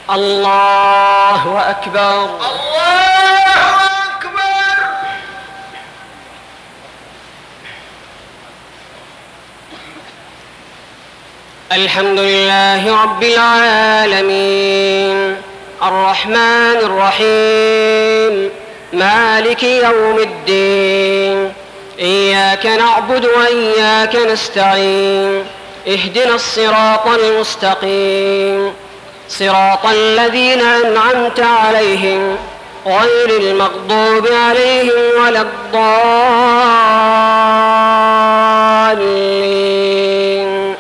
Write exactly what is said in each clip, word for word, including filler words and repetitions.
الله أكبر. الله أكبر. الحمد لله رب العالمين الرحمن الرحيم مالك يوم الدين إياك نعبد وإياك نستعين اهدنا الصراط المستقيم صراط الذين أنعمت عليهم غير المغضوب عليهم ولا الضالين.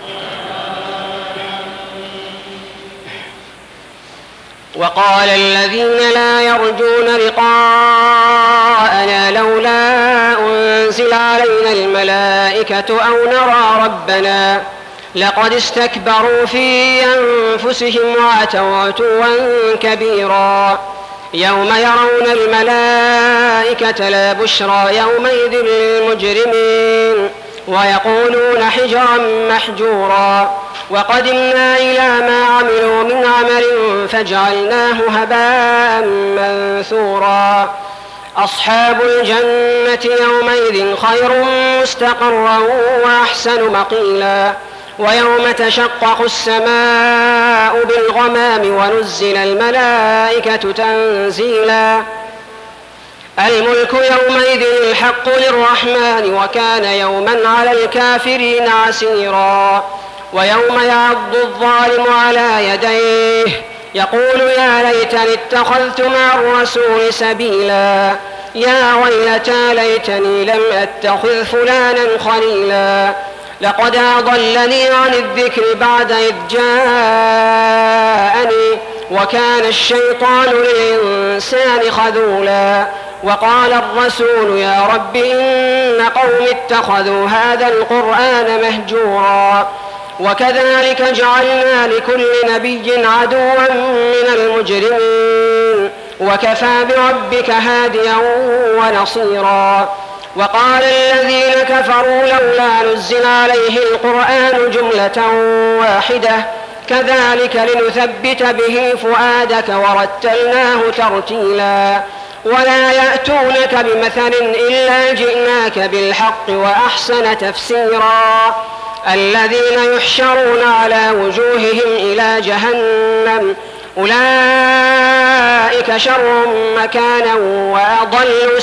وقال الذين لا يرجون لقاءنا لولا أنزل علينا الملائكة أو نرى ربنا لقد استكبروا في أنفسهم وعتوا عتوا كبيرا يوم يرون الملائكة لا بشرى يومئذ للمجرمين ويقولون حجرا محجورا وقدمنا إلى ما عملوا من عمل فجعلناه هباء منثورا. أصحاب الجنة يومئذ خير مستقرا وأحسن مقيلا ويوم تشقق السماء بالغمام ونزل الملائكة تنزيلا. الملك يومئذ الحق للرحمن وكان يوما على الكافرين عسيرا. ويوم يعض الظالم على يديه يقول يا ليتني اتخذت مع الرسول سبيلا يا ويلتى ليتني لم أتخذ فلانا خليلا لقد أضلني عن الذكر بعد إذ جاءني وكان الشيطان للإنسان خذولا. وقال الرسول يا رب إن قوم اتخذوا هذا القرآن مهجورا. وكذلك جعلنا لكل نبي عدوا من المجرمين وكفى بربك هاديا ونصيرا. وقال الذين كفروا لولا نزل عليه القرآن جملة واحدة كذلك لنثبت به فؤادك ورتلناه ترتيلا. ولا يأتونك بمثل إلا جئناك بالحق وأحسن تفسيرا. الذين يحشرون على وجوههم إلى جهنم أولئك شر مكانا وأضل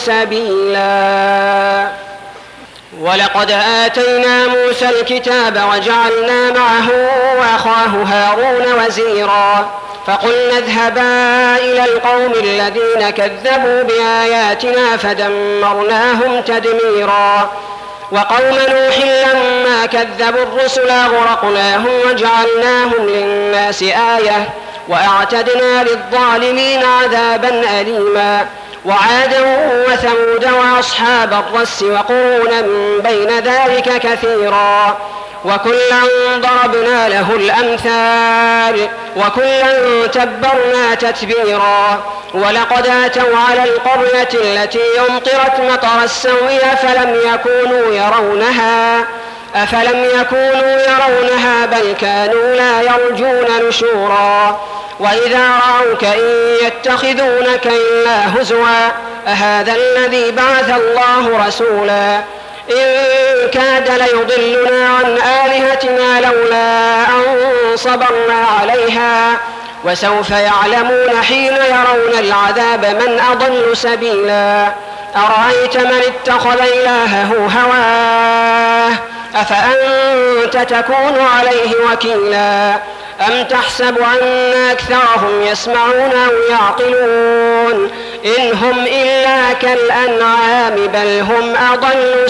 سبيلا. ولقد آتينا موسى الكتاب وجعلنا معه وأخاه هارون وزيرا فقلنا اذهبا إلى القوم الذين كذبوا بآياتنا فدمرناهم تدميرا. وقوم نوح لما كذبوا الرسل أغرقناهم وجعلناهم للناس آية وأعتدنا للظالمين عذابا أليما. وعادا وثمود وأصحاب الرس وقرونا بين ذلك كثيرا وكلا ضربنا له الأمثال وكلا تبرنا تتبيرا. ولقد أتوا على القرية التي أمطرت مطر السوء فلم يكونوا يرونها أفلم يكونوا يرونها بل كانوا لا يرجون نشورا. وإذا رأوك إن يتخذونك إلا هزوا أهذا الذي بعث الله رسولا إن كاد ليضلنا عن آلهتنا لولا أن صبرنا عليها وسوف يعلمون حين يرون العذاب من أضل سبيلا. أرأيت من اتخذ إلهه هواه أفأنت تكون عليه وكيلا أم تحسب أن أكثرهم يسمعون أو يعقلون إن هم إلا كالأنعام بل هم أضل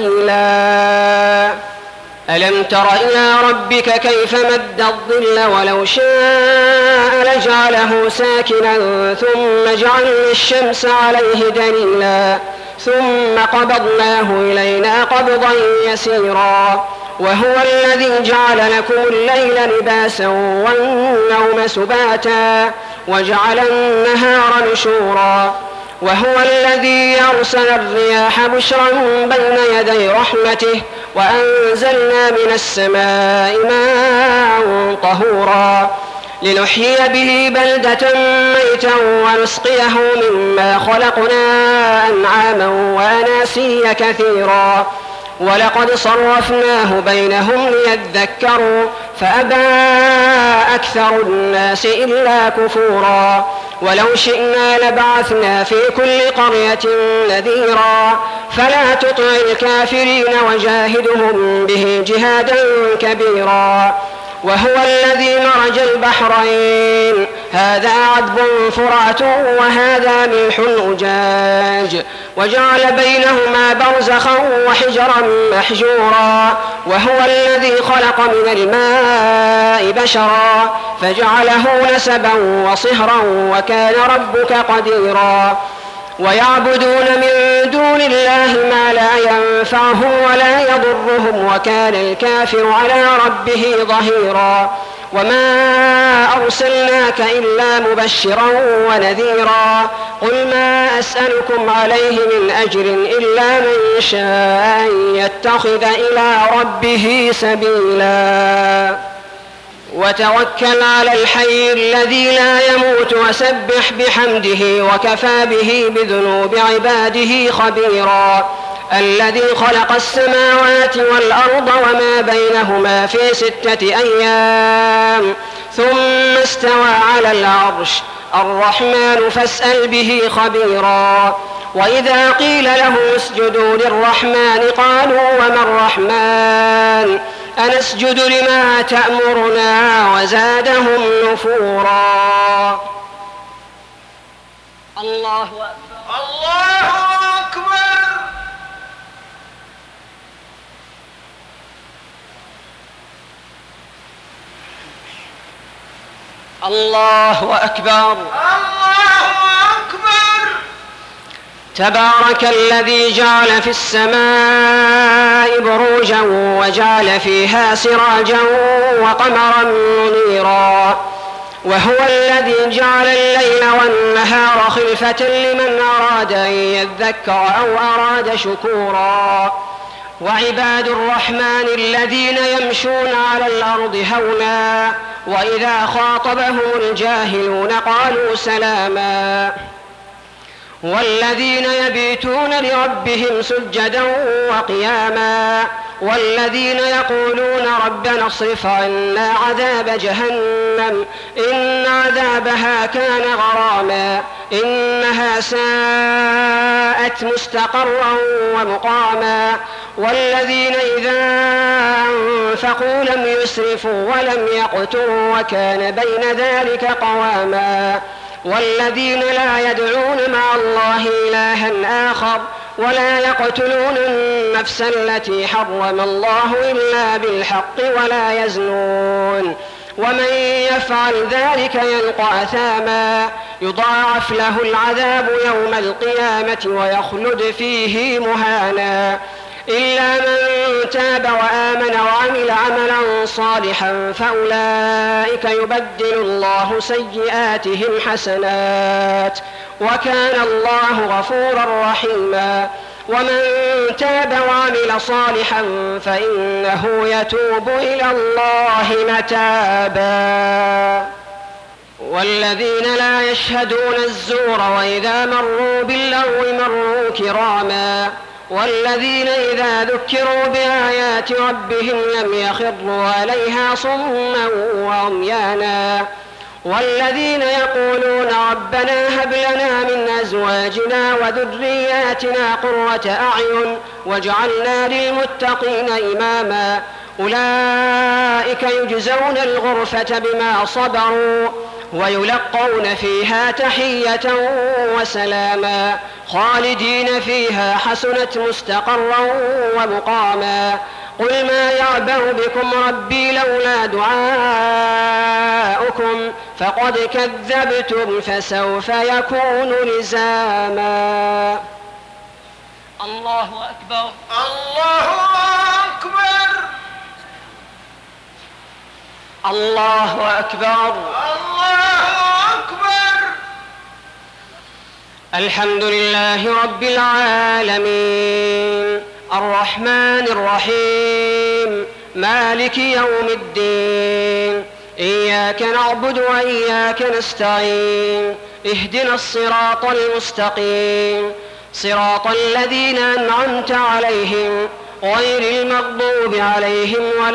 سبيلا. ألم تر إلى ربك كيف مد الظل ولو شاء لجعله ساكنا ثم جعلنا الشمس عليه دليلا ثم قبضناه إلينا قبضا يسيرا. وهو الذي جعل لكم الليل لباسا والنوم سباتا وجعل النهار نشورا. وهو الذي أرسل الرياح بشرا بين يدي رحمته وأنزلنا من السماء ماء طهورا لنحيي به بلدة ميتا ونسقيه مما خلقنا أنعاما وأناسيا كثيرا ولقد صرفناه بينهم ليذكروا فأبى أكثر الناس إلا كفورا ولو شئنا لبعثنا في كل قرية نذيرا فلا تطع الكافرين وجاهدهم به جهادا كبيرا وهو الذي مرج البحرين هذا عذب فرات وهذا ملح أجاج وجعل بينهما برزخا وحجرا محجورا وهو الذي خلق من الماء بشرا فجعله نسبا وصهرا وكان ربك قديرا ويعبدون من دون الله ما لا ينفعهم ولا يضرهم وكان الكافر على ربه ظهيرا وما أرسلناك إلا مبشرا ونذيرا قل ما أسألكم عليه من أجر إلا من شاء أن يتخذ إلى ربه سبيلا وتوكل على الحي الذي لا يموت وسبح بحمده وكفى به بذنوب عباده خبيرا الذي خلق السماوات والأرض وما بينهما في ستة أيام ثم استوى على العرش الرحمن فاسأل به خبيرا وإذا قيل له اسجدوا للرحمن قالوا وما الرحمن أنسجد لما تأمرنا وزادهم نفورا. الله أكبر الله أكبر. الله أكبر. الله أكبر. تبارك الذي جعل في السماء بروجا وجعل فيها سراجا وقمرا منيرا وهو الذي جعل الليل والنهار خلفة لمن أراد أن يذكر أو أراد شكورا وعباد الرحمن الذين يمشون على الأرض هونا وإذا خاطبهم الجاهلون قالوا سلاما والذين يبيتون لربهم سجدا وقياما والذين يقولون ربنا اصرف عنا عذاب جهنم إن عذابها كان غراما إنها ساءت مستقرا ومقاما والذين إذا أنفقوا لم يسرفوا ولم يقتروا وكان بين ذلك قواما والذين لا يدعون مع الله إلها آخر ولا يقتلون النفس التي حرم الله إلا بالحق ولا يزنون ومن يفعل ذلك يلقى أثاما يضاعف له العذاب يوم القيامة ويخلد فيه مهانا إلا من تاب وآمن وعمل عملا صالحا فأولئك يبدل الله سيئاتهم حسنات وكان الله غفورا رحيما ومن تاب وعمل صالحا فإنه يتوب إلى الله متابا والذين لا يشهدون الزور وإذا مروا باللغو مروا كراما والذين إذا ذكروا بآيات ربهم لم يخروا عليها صما وعميانا والذين يقولون ربنا هب لنا من أزواجنا وذرياتنا قرة أعين واجعلنا للمتقين إماما أولئك يجزون الغرفة بما صبروا ويلقون فيها تحية وسلاما خالدين فيها حسنت مستقرا ومقاما قل ما يعبأ بكم ربي لولا دعاؤكم فقد كذبتم فسوف يكون لزاما. الله أكبر. الله أكبر. الله أكبر. الله أكبر. الحمد لله رب العالمين الرحمن الرحيم مالك يوم الدين إياك نعبد وإياك نستعين اهدنا الصراط المستقيم صراط الذين أنعمت عليهم غير المغضوب عليهم ولا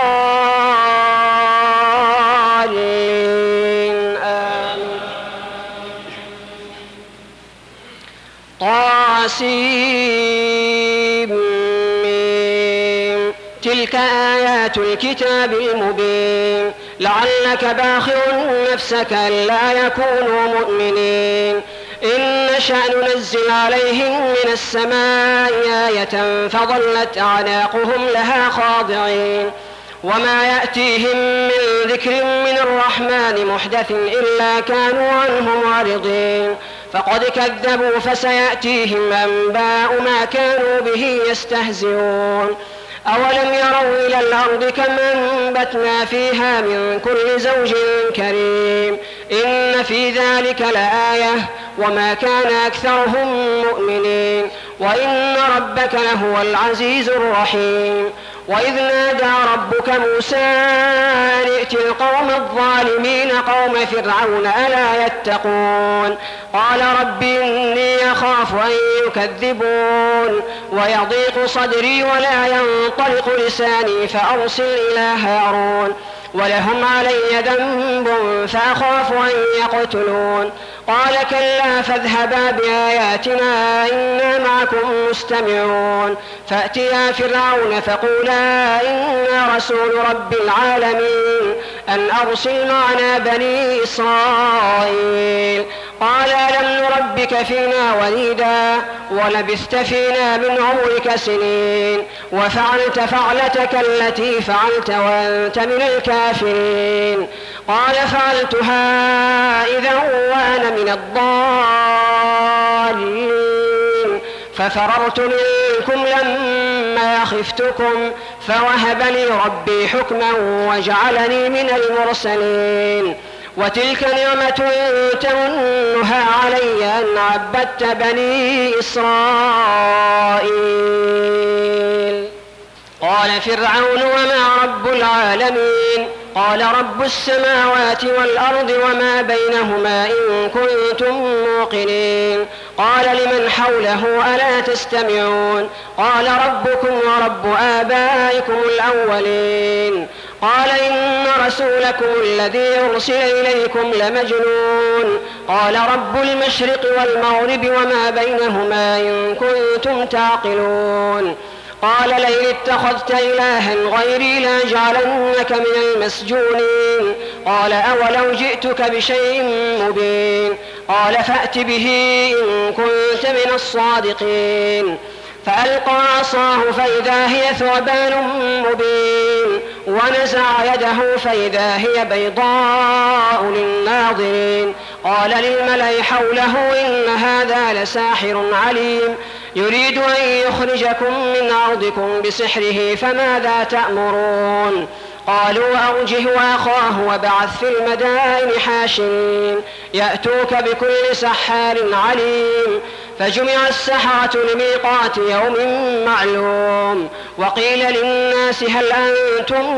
الضالين آمين. طاسيم تلك آيات الكتاب المبين لعلك باخع نفسك ألا يكونوا مؤمنين إن نشأ ننزل عليهم من السماء آية فظلت أعناقهم لها خاضعين وما يأتيهم من ذكر من الرحمن محدث إلا كانوا عنه معرضين فقد كذبوا فسيأتيهم أنباء ما كانوا به يستهزئون أولم يروا إلى الأرض كم أنبتنا فيها من كل زوج كريم إن في ذلك لآية وما كان أكثرهم مؤمنين وإن ربك لهو العزيز الرحيم وإذ نادى ربك موسى أن ائت القوم الظالمين قوم فرعون ألا يتقون قال رب إني أخاف أن يكذبون ويضيق صدري ولا ينطلق لساني فأرسل إلى هارون ولهم علي ذنب فأخاف أن يقتلون قال كلا فاذهبا بآياتنا إنا معكم مستمعون فأتيا فرعون فقولا إنا رسول رب العالمين أن أرسل معنا بني إسرائيل قال ألم نربك فينا وليدا ولبثت فينا من عمرك سنين وفعلت فعلتك التي فعلت وأنت من الكافرين قال فعلتها إذا وأنا من الضالين ففررت منكم لما خفتكم فوهب لي ربي حكما وجعلني من المرسلين وتلك نعمة تمنها علي أن عبدت بني إسرائيل قال فرعون وما رب العالمين قال رب السماوات والأرض وما بينهما إن كنتم موقنين قال لمن حوله ألا تستمعون قال ربكم ورب آبائكم الأولين قال إن رسولكم الذي أرسل إليكم لمجنون قال رب المشرق والمغرب وما بينهما إن كنتم تعقلون قال لئن اتخذت إلها غيري لأجعلنك من المسجونين قال أولو جئتك بشيء مبين قال فأت به إن كنت من الصادقين فألقى عصاه فإذا هي ثعبان مبين ونزع يده فإذا هي بيضاء للناظرين قال للملأ حوله إن هذا لساحر عليم يريد أن يخرجكم من أرضكم بسحره فماذا تأمرون قالوا أرجه وأخاه وابعث في المدائن حاشرين يأتوك بكل سحار عليم فجمع السحرة لميقات يوم معلوم وقيل للناس هل أنتم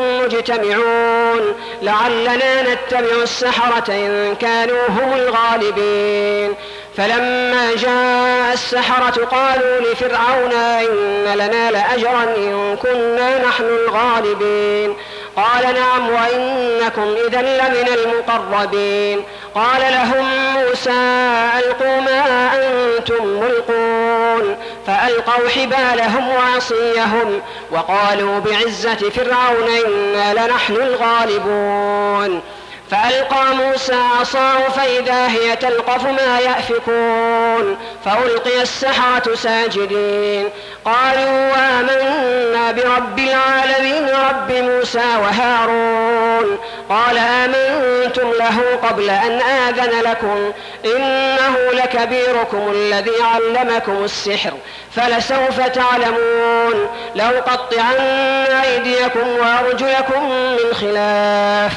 مجتمعون لعلنا نتبع السحرة إن كانوا هم الغالبين فلما جاء السحرة قالوا لفرعون إن لنا لأجرا إن كنا نحن الغالبين قال نعم وإنكم إذا لمن المقربين قال لهم موسى ألقوا ما أنتم ملقون فألقوا حبالهم وعصيهم وقالوا بعزة فرعون إنا لنحن الغالبون فألقى موسى عصاه فإذا هي تلقف ما يأفكون فألقي السحرة ساجدين قالوا آمنا برب العالمين رب موسى وهارون قال آمنتم له قبل أن آذن لكم إنه لكبيركم الذي علمكم السحر فلسوف تعلمون لأقطعن أيديكم وأرجلكم من خلاف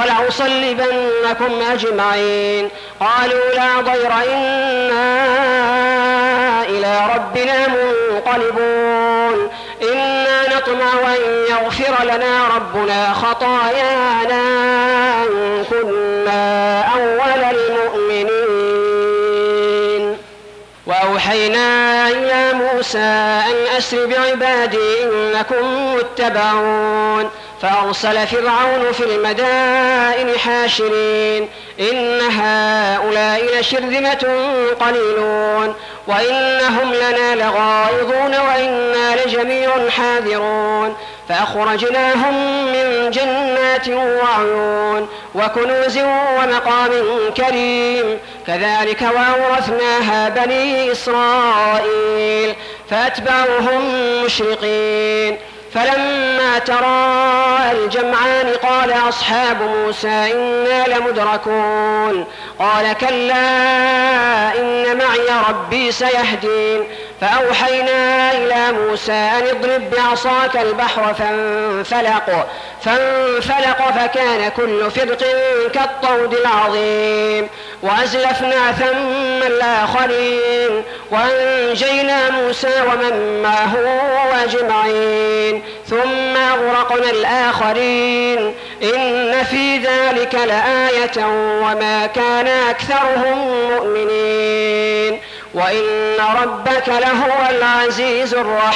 ولأصلبنكم أجمعين قالوا لا ضير إنا إلى ربنا منقلبون إنا نطمع أن يغفر لنا ربنا خطايانا أن كنا أول المؤمنين. وأوحينا إلى موسى أن أسر بعبادي إنكم متبعون فأرسل فرعون في المدائن حاشرين إن هؤلاء لشرذمة قليلون وإنهم لنا لغائظون وإنا لجميع حاذرون فأخرجناهم من جنات وعيون وكنوز ومقام كريم كذلك وأورثناها بني إسرائيل فأتبعوهم مشرقين. فلما تراءى الجمعان قال أصحاب موسى إنا لمدركون قال كلا إن معي ربي سيهدين. فأوحينا إلى موسى أن اضرب بعصاك البحر فانفلق فانفلق فكان كل فرق كالطود العظيم وأزلفنا ثم الآخرين وأنجينا موسى ومن معه أجمعين ثم أغرقنا الآخرين إن في ذلك لآية وما كان أكثرهم مؤمنين وإن ربك لهو العزيز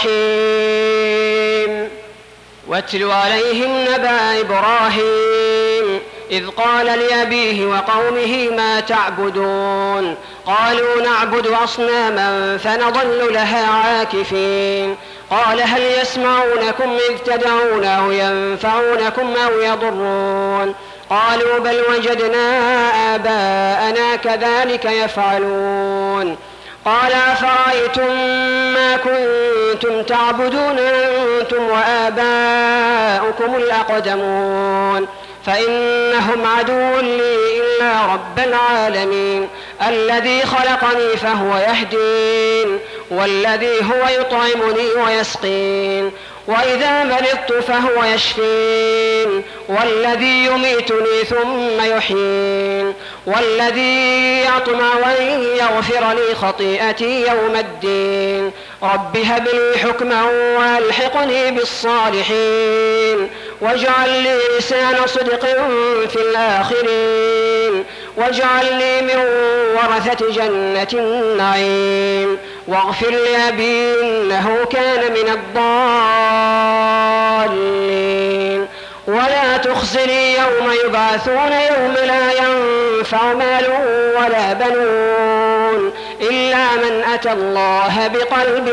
الرحيم. واتل عليهم نبأ إبراهيم إذ قال لأبيه وقومه ما تعبدون قالوا نعبد أصناما فنظل لها عاكفين قال هل يسمعونكم إذ تدعون أو ينفعونكم أو يضرون قالوا بل وجدنا آباءنا كذلك يفعلون قال أفرأيتم ما كنتم تعبدون أنتم وآباؤكم الأقدمون فإنهم عدو لي إلا رب العالمين الذي خلقني فهو يهدين والذي هو يطعمني ويسقين وإذا مرضت فهو يشفين والذي يميتني ثم يحيين والذي يطمع أن يغفر لي خطيئتي يوم الدين رب هب لي حكما وألحقني بالصالحين واجعل لي لسان صدق في الآخرين واجعلني من ورثة جنة النعيم واغفر لأبي إنه كان من الضالين ولا تخزني يوم يبعثون يوم لا ينفع مال ولا بنون إلا من أتى الله بقلب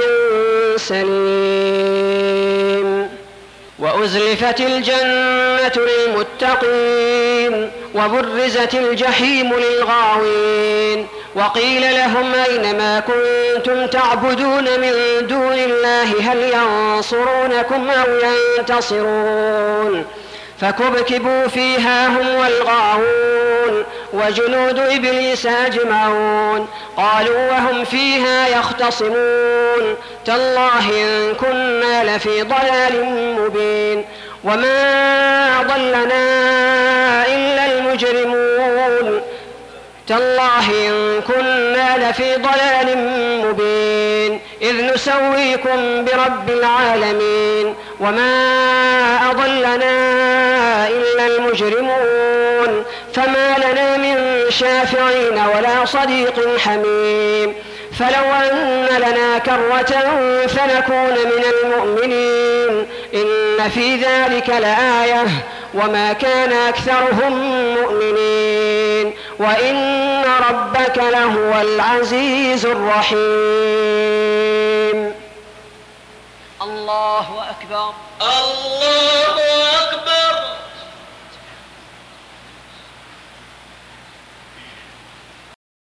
سليم. وأزلفت الجنة للمتقين وبرزت الجحيم للغاوين وقيل لهم أين ما كنتم تعبدون من دون الله هل ينصرونكم أو ينتصرون فكبكبوا فيها هم والغاوون وجنود إبليس أجمعون قالوا وهم فيها يختصمون تالله إن كنا لفي ضلال مبين وما أضلنا إلا المجرمون تالله إن كنا لفي ضلال مبين إذ نسويكم برب العالمين وما أضلنا إلا المجرمون فما لنا من شافعين ولا صديق حميم فلو أن لنا كرة فنكون من المؤمنين إن في ذلك لآية وما كان أكثرهم مؤمنين وإن ربك لهو العزيز الرحيم. الله أكبر الله أكبر.